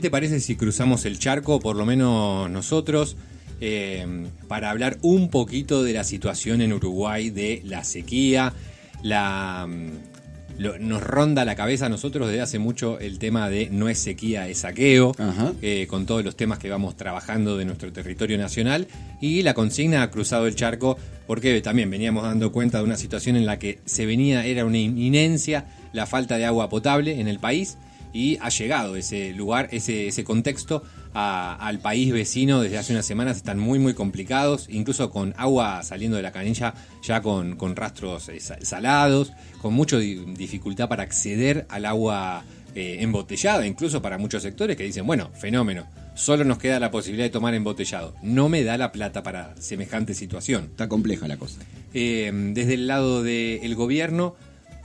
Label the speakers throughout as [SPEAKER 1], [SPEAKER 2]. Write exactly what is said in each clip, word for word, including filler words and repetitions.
[SPEAKER 1] te parece si cruzamos el charco, por lo menos nosotros, eh, para hablar un poquito de la situación en Uruguay, de la sequía? La, lo, nos ronda la cabeza a nosotros desde hace mucho el tema de no es sequía, es saqueo, eh, con todos los temas que vamos trabajando de nuestro territorio nacional, y la consigna ha cruzado el charco porque también veníamos dando cuenta de una situación en la que se venía, era una inminencia la falta de agua potable en el país, y ha llegado ese lugar, ese, ese contexto a, al país vecino desde hace unas semanas. Están muy muy complicados, incluso con agua saliendo de la canilla ya con, con rastros eh, salados, con mucha dificultad para acceder al agua eh, embotellada, incluso para muchos sectores que dicen, bueno, fenómeno, solo nos queda la posibilidad de tomar embotellado, no me da la plata para semejante situación.
[SPEAKER 2] Está compleja la cosa.
[SPEAKER 1] Eh, desde el lado del gobierno,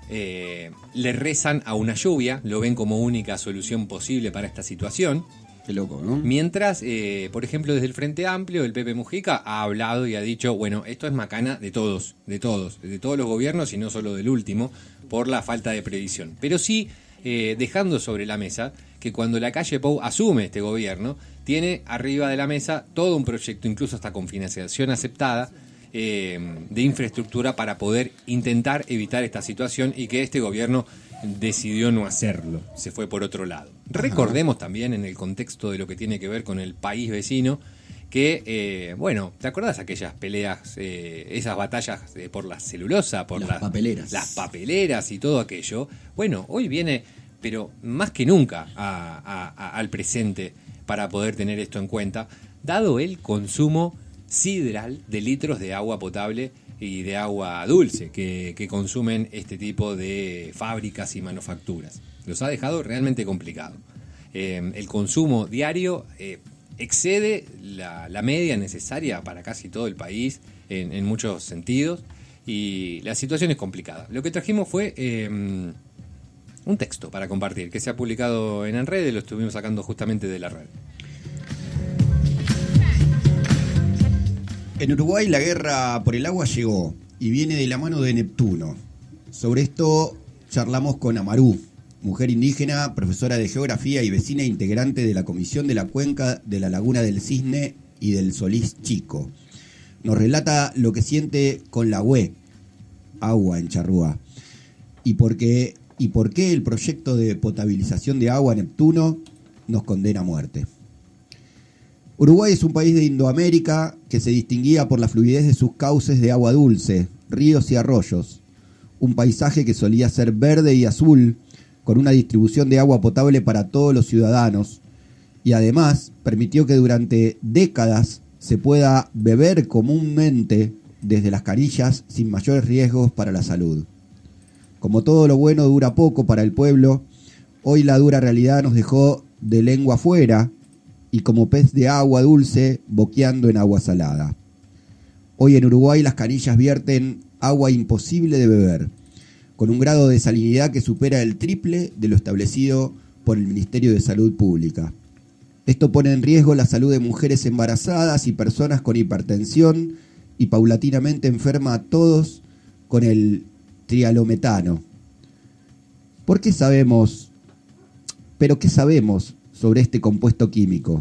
[SPEAKER 1] Eh, le rezan a una lluvia, lo ven como única solución posible para esta situación.
[SPEAKER 2] Qué loco, ¿no?
[SPEAKER 1] Mientras, eh, por ejemplo, desde el Frente Amplio, el Pepe Mujica ha hablado y ha dicho, bueno, esto es macana de todos, de todos, de todos los gobiernos y no solo del último, por la falta de previsión. Pero sí, eh, dejando sobre la mesa que cuando la calle Pou asume este gobierno, tiene arriba de la mesa todo un proyecto, incluso hasta con financiación aceptada, Eh, de infraestructura para poder intentar evitar esta situación, y que este gobierno decidió no hacerlo, se fue por otro lado. Ajá. Recordemos también, en el contexto de lo que tiene que ver con el país vecino, que, eh, bueno, ¿te acordás aquellas peleas, eh, esas batallas eh, por la celulosa, por
[SPEAKER 2] las
[SPEAKER 1] la,
[SPEAKER 2] papeleras?
[SPEAKER 1] Las papeleras y todo aquello. Bueno, hoy viene, pero más que nunca, a, a, a, al presente para poder tener esto en cuenta, dado el consumo sideral de litros de agua potable y de agua dulce que, que consumen este tipo de fábricas y manufacturas. Los ha dejado realmente complicado. Eh, el consumo diario eh, excede la, la media necesaria para casi todo el país en, en muchos sentidos, y la situación es complicada. Lo que trajimos fue eh, un texto para compartir que se ha publicado en redes, lo estuvimos sacando justamente de la red.
[SPEAKER 2] En Uruguay la guerra por el agua llegó y viene de la mano de Neptuno. Sobre esto charlamos con Amarú, mujer indígena, profesora de geografía y vecina integrante de la Comisión de la Cuenca de la Laguna del Cisne y del Solís Chico. Nos relata lo que siente con la hue, agua en charrúa, y por qué, y por qué el proyecto de potabilización de agua Neptuno nos condena a muerte. Uruguay es un país de Indoamérica que se distinguía por la fluidez de sus cauces de agua dulce, ríos y arroyos. Un paisaje que solía ser verde y azul, con una distribución de agua potable para todos los ciudadanos, y además permitió que durante décadas se pueda beber comúnmente desde las canillas sin mayores riesgos para la salud. Como todo lo bueno dura poco para el pueblo, hoy la dura realidad nos dejó de lengua afuera, y como pez de agua dulce boqueando en agua salada. Hoy en Uruguay las canillas vierten agua imposible de beber, con un grado de salinidad que supera el triple de lo establecido por el Ministerio de Salud Pública. Esto pone en riesgo la salud de mujeres embarazadas y personas con hipertensión, y paulatinamente enferma a todos con el trialometano. ¿Por qué sabemos, pero qué sabemos sobre este compuesto químico?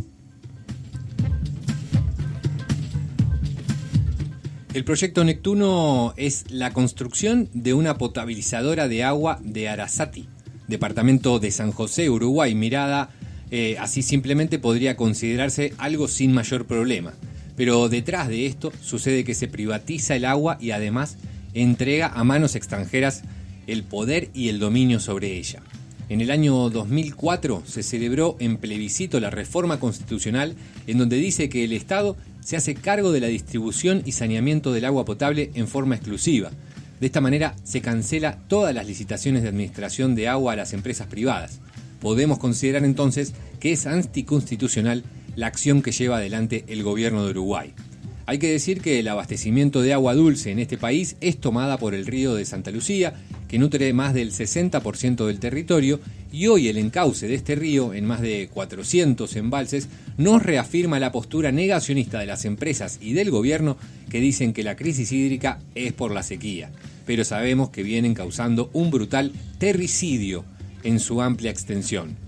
[SPEAKER 1] El proyecto Neptuno es la construcción de una potabilizadora de agua de Arasati, departamento de San José, Uruguay. Mirada eh, así simplemente podría considerarse algo sin mayor problema. Pero detrás de esto sucede que se privatiza el agua y además entrega a manos extranjeras el poder y el dominio sobre ella. En el año dos mil cuatro se celebró en plebiscito la reforma constitucional, en donde dice que el Estado se hace cargo de la distribución y saneamiento del agua potable en forma exclusiva. De esta manera se cancela todas las licitaciones de administración de agua a las empresas privadas. Podemos considerar entonces que es anticonstitucional la acción que lleva adelante el gobierno de Uruguay. Hay que decir que el abastecimiento de agua dulce en este país es tomada por el río de Santa Lucía, que nutre más del sesenta por ciento del territorio, y hoy el encauce de este río, en más de cuatrocientos embalses, nos reafirma la postura negacionista de las empresas y del gobierno, que dicen que la crisis hídrica es por la sequía, pero sabemos que vienen causando un brutal terricidio en su amplia extensión.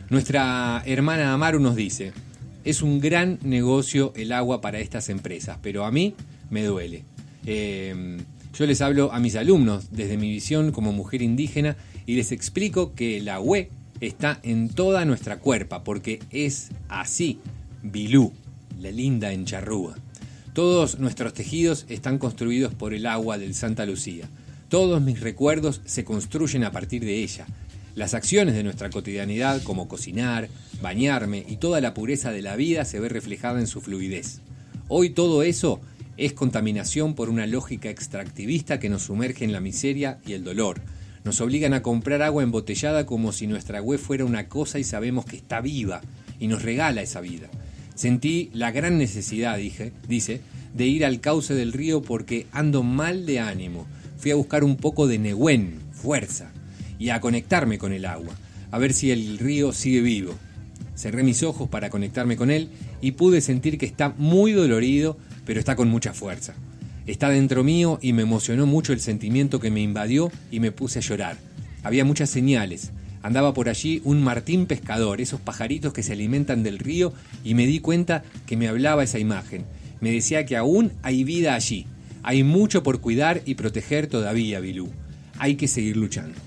[SPEAKER 1] Nuestra hermana Amaru nos dice, es un gran negocio el agua para estas empresas, pero a mí me duele. Eh, yo les hablo a mis alumnos desde mi visión como mujer indígena y les explico que la hue está en toda nuestra cuerpa, porque es así, Bilú, la linda encharrúa. Todos nuestros tejidos están construidos por el agua del Santa Lucía. Todos mis recuerdos se construyen a partir de ella. Las acciones de nuestra cotidianidad, como cocinar, bañarme y toda la pureza de la vida se ve reflejada en su fluidez. Hoy todo eso es contaminación por una lógica extractivista que nos sumerge en la miseria y el dolor. Nos obligan a comprar agua embotellada como si nuestra hue fuera una cosa y sabemos que está viva y nos regala esa vida. Sentí la gran necesidad, dije, dice, de ir al cauce del río porque ando mal de ánimo. Fui a buscar un poco de Nehuen, fuerza, y a conectarme con el agua, a ver si el río sigue vivo. Cerré mis ojos para conectarme con él y pude sentir que está muy dolorido, pero está con mucha fuerza. Está dentro mío y me emocionó mucho el sentimiento que me invadió y me puse a llorar. Había muchas señales. Andaba por allí un martín pescador, esos pajaritos que se alimentan del río, y me di cuenta que me hablaba esa imagen. Me decía que aún hay vida allí. Hay mucho por cuidar y proteger todavía, Bilú. Hay que seguir luchando.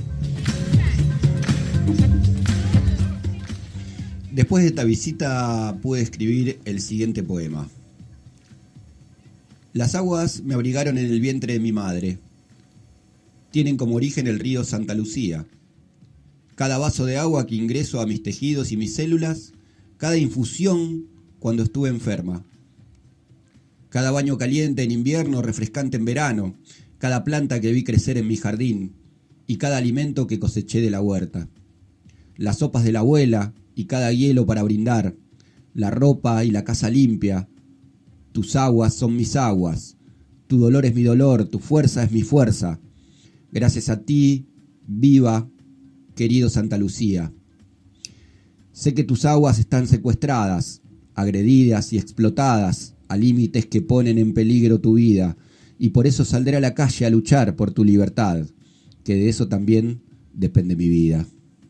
[SPEAKER 2] Después de esta visita pude escribir el siguiente poema. Las aguas me abrigaron en el vientre de mi madre. Tienen como origen el río Santa Lucía. Cada vaso de agua que ingreso a mis tejidos y mis células, cada infusión cuando estuve enferma. Cada baño caliente en invierno, refrescante en verano, cada planta que vi crecer en mi jardín y cada alimento que coseché de la huerta. Las sopas de la abuela y cada hielo para brindar, la ropa y la casa limpia. Tus aguas son mis aguas, tu dolor es mi dolor, tu fuerza es mi fuerza. Gracias a ti, viva, querido Santa Lucía. Sé que tus aguas están secuestradas, agredidas y explotadas a límites que ponen en peligro tu vida, y por eso saldré a la calle a luchar por tu libertad, que de eso también depende mi vida.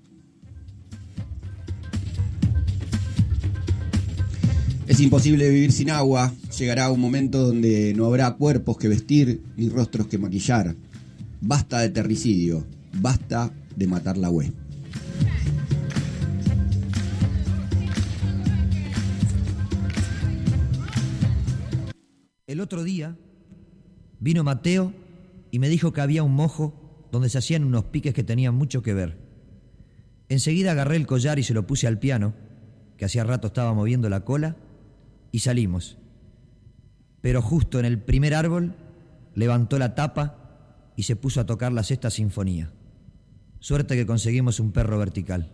[SPEAKER 2] Es imposible vivir sin agua. Llegará un momento donde no habrá cuerpos que vestir ni rostros que maquillar. Basta de terricidio, basta de matar la hue.
[SPEAKER 3] El otro día vino Mateo y me dijo que había un mojo donde se hacían unos piques que tenían mucho que ver. Enseguida agarré el collar y se lo puse al piano, que hacía rato estaba moviendo la cola, y salimos. Pero justo en el primer árbol levantó la tapa y se puso a tocar la sexta sinfonía. Suerte que conseguimos un perro vertical.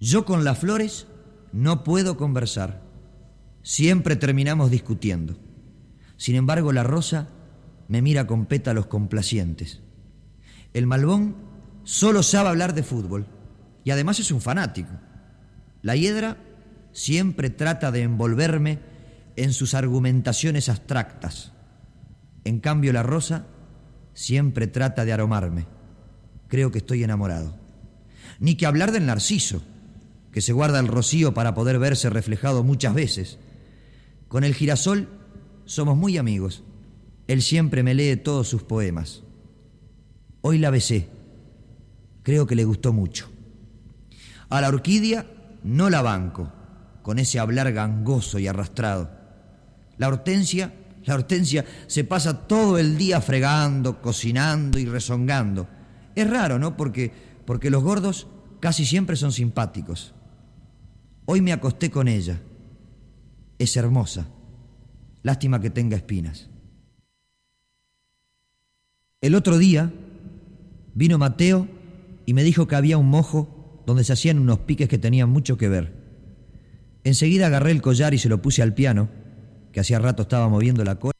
[SPEAKER 3] Yo con las flores no puedo conversar. Siempre terminamos discutiendo. Sin embargo, la rosa me mira con pétalos complacientes. El malbón solo sabe hablar de fútbol y además es un fanático. La hiedra siempre trata de envolverme en sus argumentaciones abstractas. En cambio, la rosa siempre trata de aromarme. Creo que estoy enamorado. Ni que hablar del narciso, que se guarda el rocío para poder verse reflejado muchas veces. Con el girasol somos muy amigos. Él siempre me lee todos sus poemas. Hoy la besé. Creo que le gustó mucho. A la orquídea no la banco, con ese hablar gangoso y arrastrado. La hortensia, la hortensia se pasa todo el día fregando, cocinando y rezongando. Es raro, ¿no? Porque, porque los gordos casi siempre son simpáticos. Hoy me acosté con ella. Es hermosa. Lástima que tenga espinas. El otro día vino Mateo y me dijo que había un mojo donde se hacían unos piques que tenían mucho que ver. Enseguida agarré el collar y se lo puse al piano, que hacía rato estaba moviendo la cola.